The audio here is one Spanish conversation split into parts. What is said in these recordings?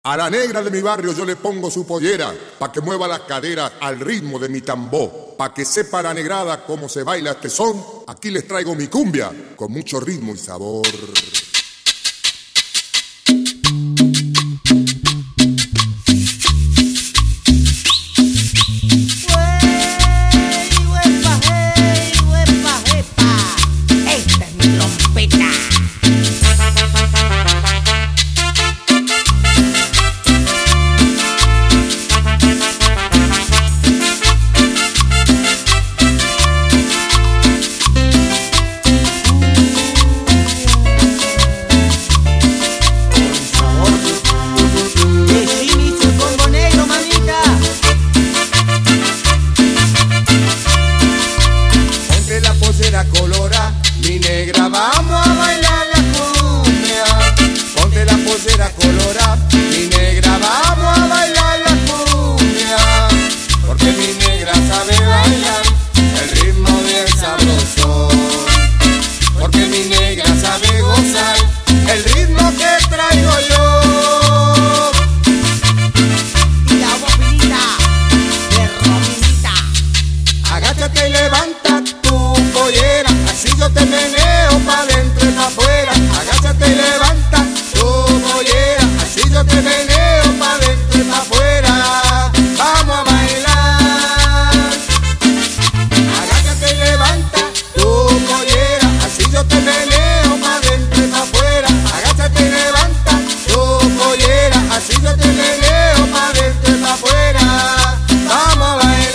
A la negra de mi barrio yo le pongo su pollera, pa' que mueva las caderas al ritmo de mi tambor, pa' que sepa la negrada cómo se baila este son. Aquí les traigo mi cumbia, con mucho ritmo y sabor. Colora, mi negra, vamos a bailar la cumbia. Ponte la pollera colora, mi negra, vamos a bailar la cumbia. Porque mi negra sabe bailar el ritmo bien sabroso. Porque mi negra sabe gozar el ritmo que traigo yo. Y la bobinita de Rominita. Agáchate y levanta tu pollera, así yo te meneo pa' dentro y pa' afuera. Agáchate y levanta tu pollera, así yo te meneo pa' dentro y pa' afuera. Vamos a bailar. Agáchate y levanta tu pollera, así yo te meneo pa' dentro y pa' afuera. Agáchate y levanta tu pollera, así yo te meneo pa' dentro y pa' afuera. Vamos a bailar.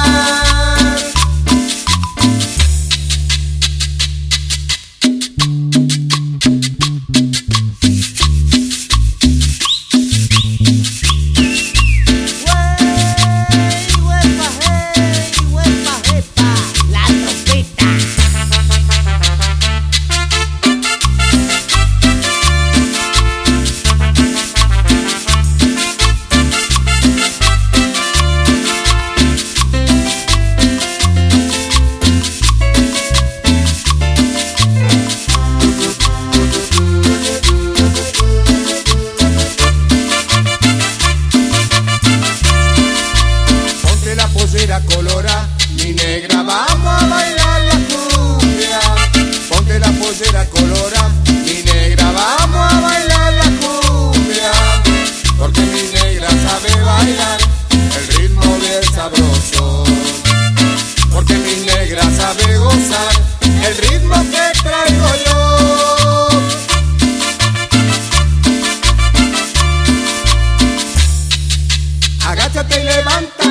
Colora, mi negra, vamos a bailar la cumbia. Ponte la pollera colora, mi negra, vamos a bailar la cumbia. Porque mi negra sabe bailar el ritmo bien sabroso. Porque mi negra sabe gozar el ritmo que traigo yo. Agáchate y levanta